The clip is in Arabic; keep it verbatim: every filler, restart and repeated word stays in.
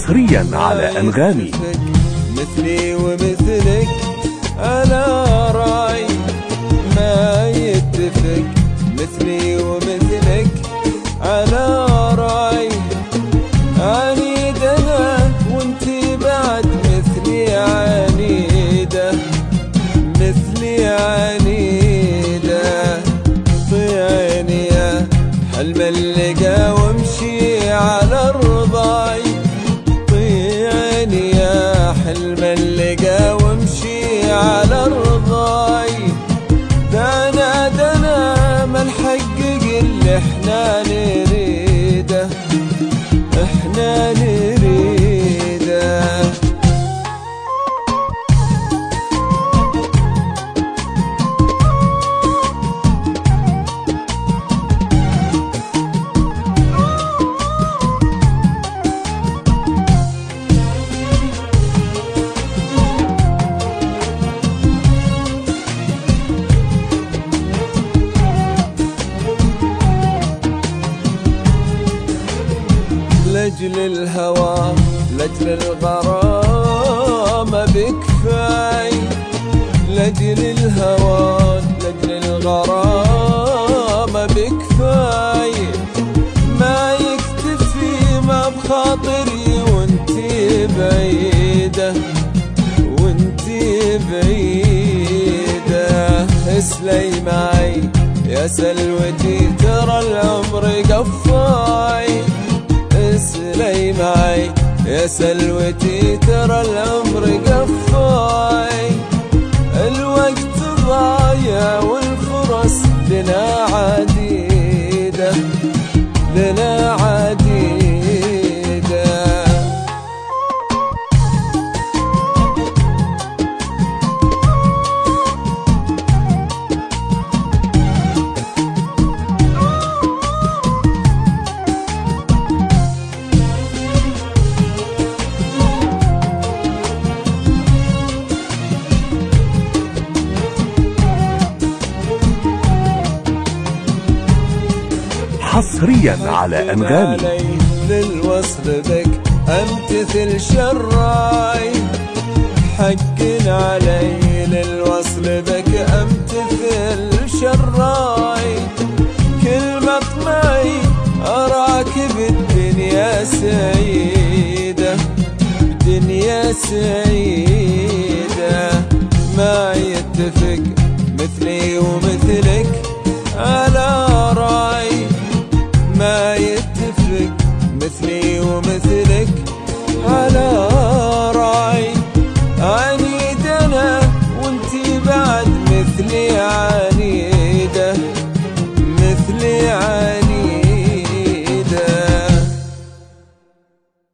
حصريا على أنغامي. مثلي ومثلك على راي ما يتفق، مثلي ومثلك على راي، عنيد انا وانتي بعد مثلي عنيدة، مثلي عنيدة. طيعني يا حلم اللقا وامشي على الرضاي، طيعني يا حلم اللقا وامشي على الرضاي. دانا دانا ما نحقق اللي احنا نريده، احنا نريده. لأجل الهوى لأجل الغرام بكفاي، لأجل الهوى لأجل الغرام بكفاي. ما يكتفي ما بخاطري وانتي بعيدة، وانتي بعيدة. اسلي معي يا سلوتي ترى العمر قفاي، اسلي معي يا سلوتي ترى العمر قفاي. الوقت ضايع والفرص لنا عديدة، لنا عديدة. حصريا على أنغامي. للوصل بك امتثل شراي، حق علي للوصل بك امتثل شراي. كل مطمعي اراك بالدنيا سعيدة، بدنيا سعيدة. ما يتفق مثلي ومثلك على راي، ما يتفق مثلي ومثلك على راي. عنيد انا وانتي بعد مثلي عاي.